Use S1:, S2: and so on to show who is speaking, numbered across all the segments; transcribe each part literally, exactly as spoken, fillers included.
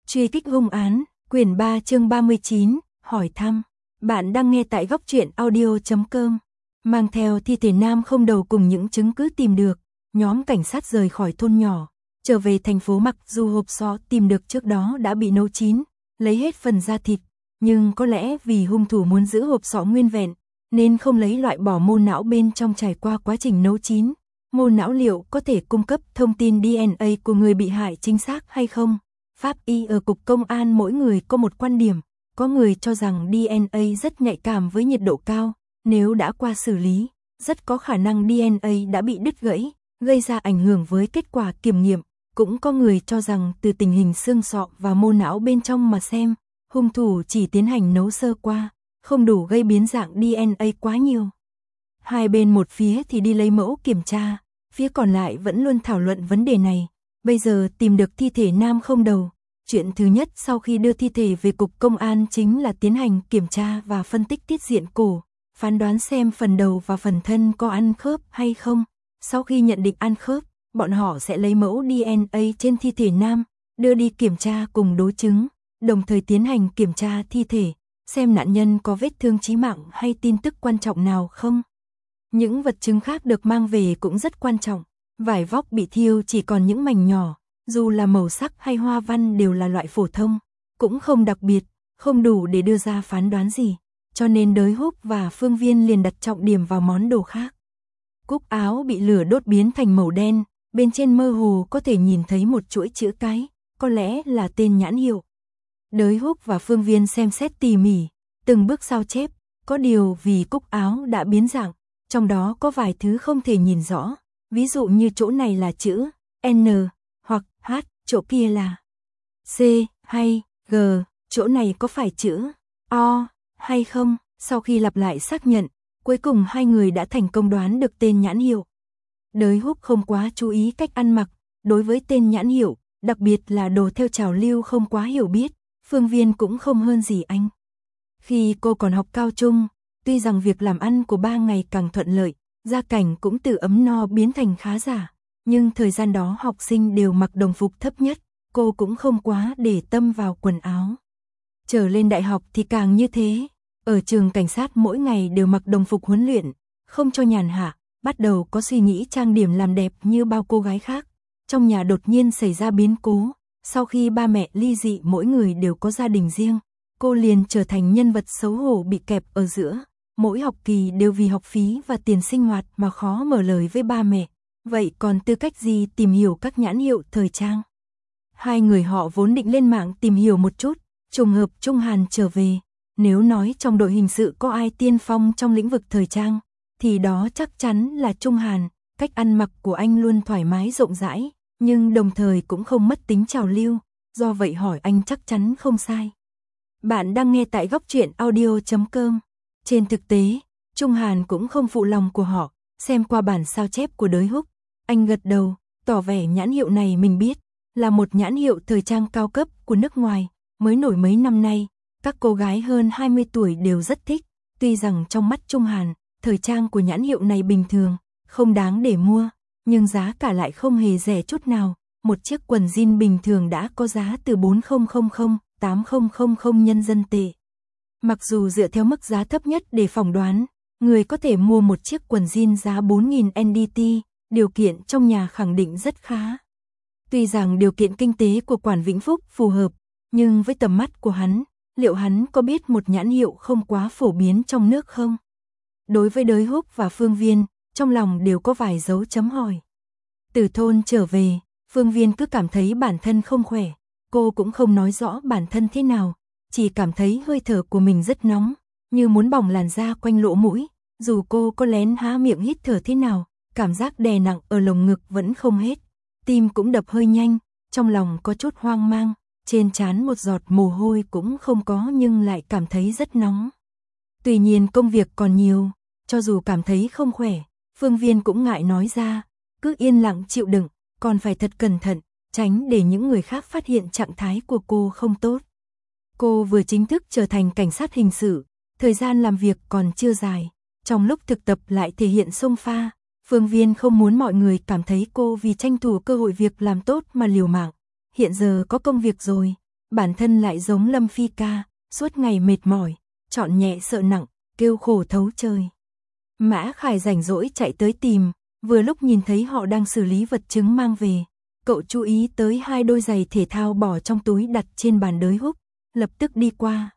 S1: Truy kích hung án, quyển ba chương ba mươi chín, hỏi thăm. Bạn đang nghe tại góc truyện audio chấm com. Mang theo thi thể nam không đầu cùng những chứng cứ tìm được, nhóm cảnh sát rời khỏi thôn nhỏ, trở về thành phố. Mặc dù hộp sọ tìm được trước đó đã bị nấu chín, lấy hết phần da thịt, nhưng có lẽ vì hung thủ muốn giữ hộp sọ nguyên vẹn, nên không lấy loại bỏ mô não bên trong. Trải qua quá trình nấu chín, mô não liệu có thể cung cấp thông tin đê en a của người bị hại chính xác hay không? Pháp y ở cục công an mỗi người có một quan điểm, có người cho rằng đê en a rất nhạy cảm với nhiệt độ cao, nếu đã qua xử lý, rất có khả năng đê en a đã bị đứt gãy, gây ra ảnh hưởng với kết quả kiểm nghiệm. Cũng có người cho rằng từ tình hình xương sọ và mô não bên trong mà xem, hung thủ chỉ tiến hành nấu sơ qua, không đủ gây biến dạng đê en a quá nhiều. Hai bên một phía thì đi lấy mẫu kiểm tra, phía còn lại vẫn luôn thảo luận vấn đề này. Bây giờ tìm được thi thể nam không đầu, chuyện thứ nhất sau khi đưa thi thể về cục công an chính là tiến hành kiểm tra và phân tích tiết diện cổ, phán đoán xem phần đầu và phần thân có ăn khớp hay không. Sau khi nhận định ăn khớp, bọn họ sẽ lấy mẫu đê en a trên thi thể nam, đưa đi kiểm tra cùng đối chứng, đồng thời tiến hành kiểm tra thi thể, xem nạn nhân có vết thương chí mạng hay tin tức quan trọng nào không. Những vật chứng khác được mang về cũng rất quan trọng. Vải vóc bị thiêu chỉ còn những mảnh nhỏ, dù là màu sắc hay hoa văn đều là loại phổ thông, cũng không đặc biệt, không đủ để đưa ra phán đoán gì, cho nên Đới Húc và Phương Viên liền đặt trọng điểm vào món đồ khác. Cúc áo bị lửa đốt biến thành màu đen, bên trên mơ hồ có thể nhìn thấy một chuỗi chữ cái, có lẽ là tên nhãn hiệu. Đới Húc và Phương Viên xem xét tỉ mỉ, từng bước sao chép, có điều vì cúc áo đã biến dạng, trong đó có vài thứ không thể nhìn rõ. Ví dụ như chỗ này là chữ N hoặc H, chỗ kia là C hay G, chỗ này có phải chữ O hay không? Sau khi lặp lại xác nhận, cuối cùng hai người đã thành công đoán được tên nhãn hiệu. Đới Húc không quá chú ý cách ăn mặc, đối với tên nhãn hiệu, đặc biệt là đồ theo trào lưu không quá hiểu biết. Phương Viên cũng không hơn gì anh. Khi cô còn học cao trung, tuy rằng việc làm ăn của ba ngày càng thuận lợi, gia cảnh cũng từ ấm no biến thành khá giả, nhưng thời gian đó học sinh đều mặc đồng phục thấp nhất, cô cũng không quá để tâm vào quần áo. Trở lên đại học thì càng như thế, ở trường cảnh sát mỗi ngày đều mặc đồng phục huấn luyện, không cho nhàn hạ, bắt đầu có suy nghĩ trang điểm làm đẹp như bao cô gái khác. Trong nhà đột nhiên xảy ra biến cố, sau khi ba mẹ ly dị mỗi người đều có gia đình riêng, cô liền trở thành nhân vật xấu hổ bị kẹp ở giữa. Mỗi học kỳ đều vì học phí và tiền sinh hoạt mà khó mở lời với ba mẹ, vậy còn tư cách gì tìm hiểu các nhãn hiệu thời trang? Hai người họ vốn định lên mạng tìm hiểu một chút, trùng hợp Trung Hàn trở về, nếu nói trong đội hình sự có ai tiên phong trong lĩnh vực thời trang, thì đó chắc chắn là Trung Hàn. Cách ăn mặc của anh luôn thoải mái rộng rãi, nhưng đồng thời cũng không mất tính trào lưu, do vậy hỏi anh chắc chắn không sai. Bạn đang nghe tại góc truyện audio chấm com. Trên thực tế, Trung Hàn cũng không phụ lòng của họ, xem qua bản sao chép của Đới Húc, anh gật đầu, tỏ vẻ nhãn hiệu này mình biết, là một nhãn hiệu thời trang cao cấp của nước ngoài, mới nổi mấy năm nay, các cô gái hơn hai mươi tuổi đều rất thích, tuy rằng trong mắt Trung Hàn, thời trang của nhãn hiệu này bình thường, không đáng để mua, nhưng giá cả lại không hề rẻ chút nào, một chiếc quần jean bình thường đã có giá từ bốn nghìn đến tám nghìn nhân dân tệ. Mặc dù dựa theo mức giá thấp nhất để phỏng đoán, người có thể mua một chiếc quần jean giá bốn nghìn en đê tê, điều kiện trong nhà khẳng định rất khá. Tuy rằng điều kiện kinh tế của Quản Vĩnh Phúc phù hợp, nhưng với tầm mắt của hắn, liệu hắn có biết một nhãn hiệu không quá phổ biến trong nước không? Đối với Đới Húc và Phương Viên, trong lòng đều có vài dấu chấm hỏi. Từ thôn trở về, Phương Viên cứ cảm thấy bản thân không khỏe, cô cũng không nói rõ bản thân thế nào. Chỉ cảm thấy hơi thở của mình rất nóng, như muốn bỏng làn da quanh lỗ mũi, dù cô có lén há miệng hít thở thế nào, cảm giác đè nặng ở lồng ngực vẫn không hết, tim cũng đập hơi nhanh, trong lòng có chút hoang mang, trên trán một giọt mồ hôi cũng không có nhưng lại cảm thấy rất nóng. Tuy nhiên công việc còn nhiều, cho dù cảm thấy không khỏe, Phương Viên cũng ngại nói ra, cứ yên lặng chịu đựng, còn phải thật cẩn thận, tránh để những người khác phát hiện trạng thái của cô không tốt. Cô vừa chính thức trở thành cảnh sát hình sự, thời gian làm việc còn chưa dài, trong lúc thực tập lại thể hiện xông pha, Phương Viên không muốn mọi người cảm thấy cô vì tranh thủ cơ hội việc làm tốt mà liều mạng. Hiện giờ có công việc rồi, bản thân lại giống Lâm Phi ca, suốt ngày mệt mỏi, chọn nhẹ sợ nặng, kêu khổ thấu trời. Mã Khải rảnh rỗi chạy tới tìm, vừa lúc nhìn thấy họ đang xử lý vật chứng mang về. Cậu chú ý tới hai đôi giày thể thao bỏ trong túi đặt trên bàn đới húc, lập tức đi qua.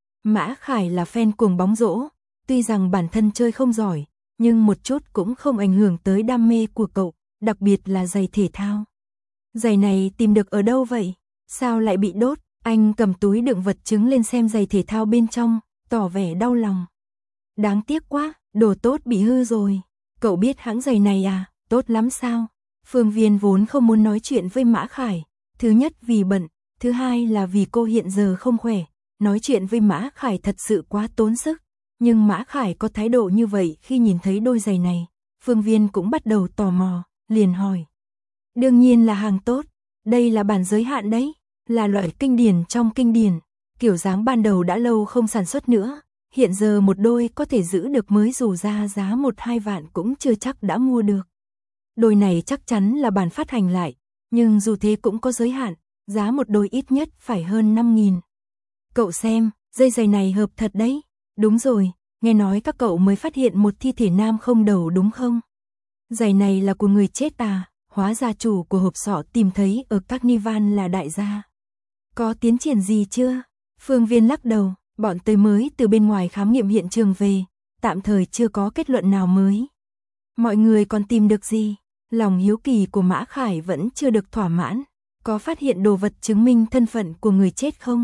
S1: Mã Khải là fan cuồng bóng rổ, tuy rằng bản thân chơi không giỏi, nhưng một chút cũng không ảnh hưởng tới đam mê của cậu, đặc biệt là giày thể thao. Giày này tìm được ở đâu vậy? Sao lại bị đốt? Anh cầm túi đựng vật chứng lên xem giày thể thao bên trong, tỏ vẻ đau lòng. Đáng tiếc quá, đồ tốt bị hư rồi. Cậu biết hãng giày này à, tốt lắm sao? Phương Viên vốn không muốn nói chuyện với Mã Khải, thứ nhất vì bận, thứ hai là vì cô hiện giờ không khỏe, nói chuyện với Mã Khải thật sự quá tốn sức. Nhưng Mã Khải có thái độ như vậy khi nhìn thấy đôi giày này, Phương Viên cũng bắt đầu tò mò, liền hỏi. Đương nhiên là hàng tốt, đây là bản giới hạn đấy, là loại kinh điển trong kinh điển, kiểu dáng ban đầu đã lâu không sản xuất nữa, hiện giờ một đôi có thể giữ được mới dù ra giá một hai vạn cũng chưa chắc đã mua được. Đôi này chắc chắn là bản phát hành lại, nhưng dù thế cũng có giới hạn, giá một đôi ít nhất phải hơn năm nghìn. Cậu xem, dây giày này hợp thật đấy. Đúng rồi, nghe nói các cậu mới phát hiện một thi thể nam không đầu đúng không? Giày này là của người chết à, hóa ra chủ của hộp sọ tìm thấy ở Carnival là đại gia. Có tiến triển gì chưa? Phương Viên lắc đầu, bọn tôi mới từ bên ngoài khám nghiệm hiện trường về, tạm thời chưa có kết luận nào mới. Mọi người còn tìm được gì? Lòng hiếu kỳ của Mã Khải vẫn chưa được thỏa mãn, có phát hiện đồ vật chứng minh thân phận của người chết không?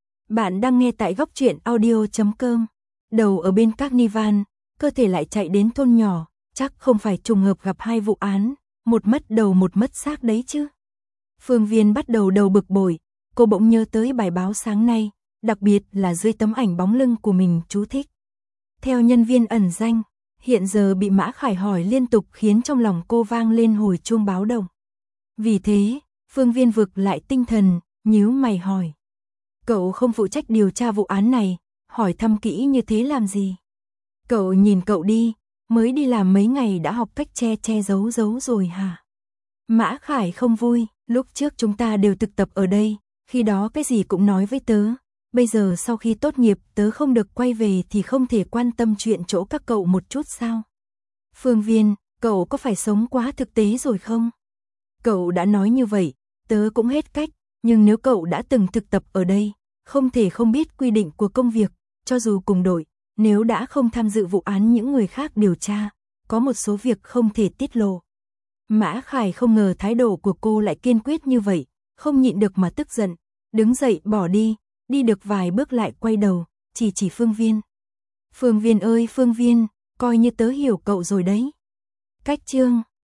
S1: Bạn đang nghe tại góc truyện audio chấm com. Đầu ở bên Carnival, cơ thể lại chạy đến thôn nhỏ, chắc không phải trùng hợp gặp hai vụ án, một mất đầu một mất xác đấy chứ. Phương Viên bắt đầu đầu bực bội, cô bỗng nhớ tới bài báo sáng nay, đặc biệt là dưới tấm ảnh bóng lưng của mình chú thích. Theo nhân viên ẩn danh, hiện giờ bị Mã Khải hỏi liên tục khiến trong lòng cô vang lên hồi chuông báo động. Vì thế, Phương Viên vực lại tinh thần, nhíu mày hỏi. Cậu không phụ trách điều tra vụ án này, hỏi thăm kỹ như thế làm gì? Cậu nhìn cậu đi, mới đi làm mấy ngày đã học cách che che giấu giấu rồi hả? Mã Khải không vui, lúc trước chúng ta đều thực tập ở đây, khi đó cái gì cũng nói với tớ. Bây giờ sau khi tốt nghiệp tớ không được quay về thì không thể quan tâm chuyện chỗ các cậu một chút sao? Phương Viên, cậu có phải sống quá thực tế rồi không? Cậu đã nói như vậy, tớ cũng hết cách, nhưng nếu cậu đã từng thực tập ở đây, không thể không biết quy định của công việc, cho dù cùng đội, nếu đã không tham dự vụ án những người khác điều tra, có một số việc không thể tiết lộ. Mã Khải không ngờ thái độ của cô lại kiên quyết như vậy, không nhịn được mà tức giận, đứng dậy bỏ đi, đi được vài bước lại quay đầu, chỉ chỉ Phương Viên. Phương Viên ơi Phương Viên, coi như tớ hiểu cậu rồi đấy. Cách chương